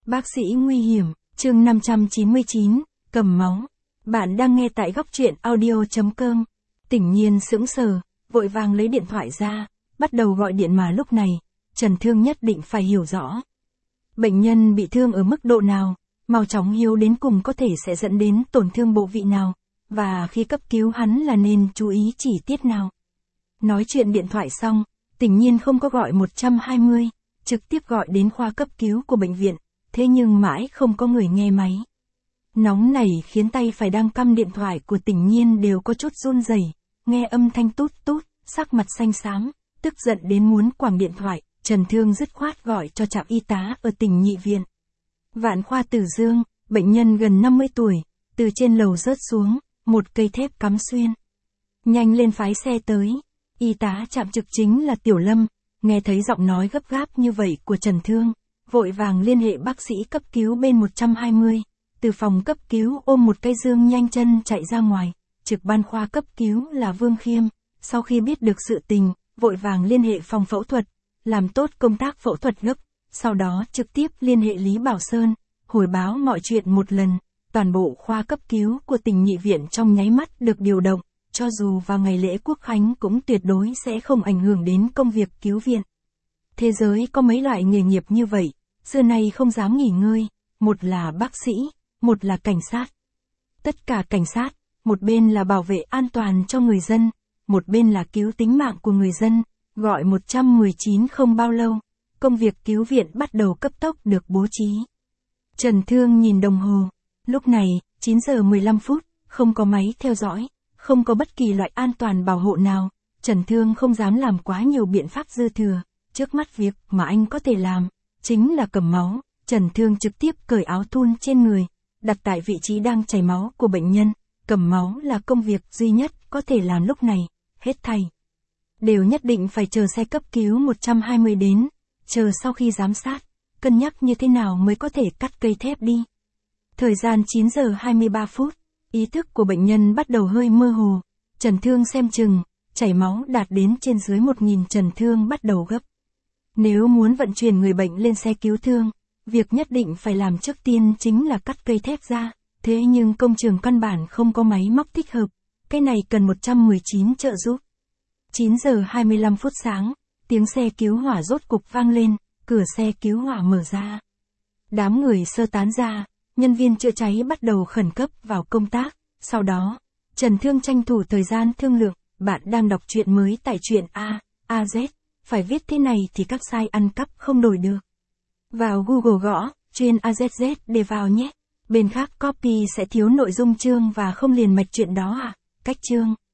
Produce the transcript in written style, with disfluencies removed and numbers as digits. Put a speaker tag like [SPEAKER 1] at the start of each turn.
[SPEAKER 1] Bác sĩ nguy hiểm, chương 599, cầm máu. Bạn đang nghe tại góc truyện audio.com. Tỉnh Nhiên sững sờ, vội vàng lấy điện thoại ra, bắt đầu gọi điện mà lúc này, Trần Thương nhất định phải hiểu rõ. Bệnh nhân bị thương ở mức độ nào, mau chóng hiếu đến cùng có thể sẽ dẫn đến tổn thương bộ vị nào, và khi cấp cứu hắn là nên chú ý chi tiết nào. Nói chuyện điện thoại xong, Tỉnh Nhiên không có gọi 120, trực tiếp gọi đến khoa cấp cứu của bệnh viện, thế nhưng mãi không có người nghe máy. Nóng này khiến tay phải đang cắm điện thoại của Tỉnh Nhiên đều có chút run rẩy, nghe âm thanh tút tút, sắc mặt xanh xám, tức giận đến muốn quẳng điện thoại, Trần Thương dứt khoát gọi cho trạm y tá ở tỉnh Nhị viện. Vạn khoa Tử Dương, bệnh nhân gần 50 tuổi, từ trên lầu rớt xuống, một cây thép cắm xuyên. Nhanh lên phái xe tới. Y tá trạm trực chính là Tiểu Lâm, nghe thấy giọng nói gấp gáp như vậy của Trần Thương, vội vàng liên hệ bác sĩ cấp cứu bên 120, từ phòng cấp cứu ôm một cây dương nhanh chân chạy ra ngoài. Trực ban khoa cấp cứu là Vương Khiêm, sau khi biết được sự tình, vội vàng liên hệ phòng phẫu thuật, làm tốt công tác phẫu thuật gấp, sau đó trực tiếp liên hệ Lý Bảo Sơn, hồi báo mọi chuyện một lần. Toàn bộ khoa cấp cứu của tỉnh Nhị viện trong nháy mắt được điều động, cho dù vào ngày lễ Quốc khánh cũng tuyệt đối sẽ không ảnh hưởng đến công việc cứu viện. Thế giới có mấy loại nghề nghiệp như vậy, xưa nay không dám nghỉ ngơi, một là bác sĩ, một là cảnh sát. Tất cả cảnh sát, một bên là bảo vệ an toàn cho người dân, một bên là cứu tính mạng của người dân, gọi 119 không bao lâu, công việc cứu viện bắt đầu cấp tốc được bố trí. Trần Thương nhìn đồng hồ, lúc này, 9 giờ 15 phút, không có máy theo dõi, không có bất kỳ loại an toàn bảo hộ nào, Trần Thương không dám làm quá nhiều biện pháp dư thừa, trước mắt việc mà anh có thể làm, chính là cầm máu. Trần Thương trực tiếp cởi áo thun trên người, đặt tại vị trí đang chảy máu của bệnh nhân, cầm máu là công việc duy nhất có thể làm lúc này, hết thảy đều nhất định phải chờ xe cấp cứu 120 đến, chờ sau khi giám sát, cân nhắc như thế nào mới có thể cắt cây thép đi. Thời gian 9 giờ 23 phút, ý thức của bệnh nhân bắt đầu hơi mơ hồ, Trần Thương xem chừng, chảy máu đạt đến trên dưới 1000, Trần Thương bắt đầu gấp. Nếu muốn vận chuyển người bệnh lên xe cứu thương, việc nhất định phải làm trước tiên chính là cắt cây thép ra, thế nhưng công trường căn bản không có máy móc thích hợp, cái này cần 119 trợ giúp. 9 giờ 25 phút sáng, tiếng xe cứu hỏa rốt cục vang lên, cửa xe cứu hỏa mở ra. Đám người sơ tán ra, nhân viên chữa cháy bắt đầu khẩn cấp vào công tác, sau đó, Trần Thương tranh thủ thời gian thương lượng, bạn đang đọc truyện mới tại truyện AZ, phải viết thế này thì các sai ăn cắp không đổi được. Vào Google gõ, chuyên AZZ để vào nhé, bên khác copy sẽ thiếu nội dung chương và không liền mạch chuyện đó à, cách chương.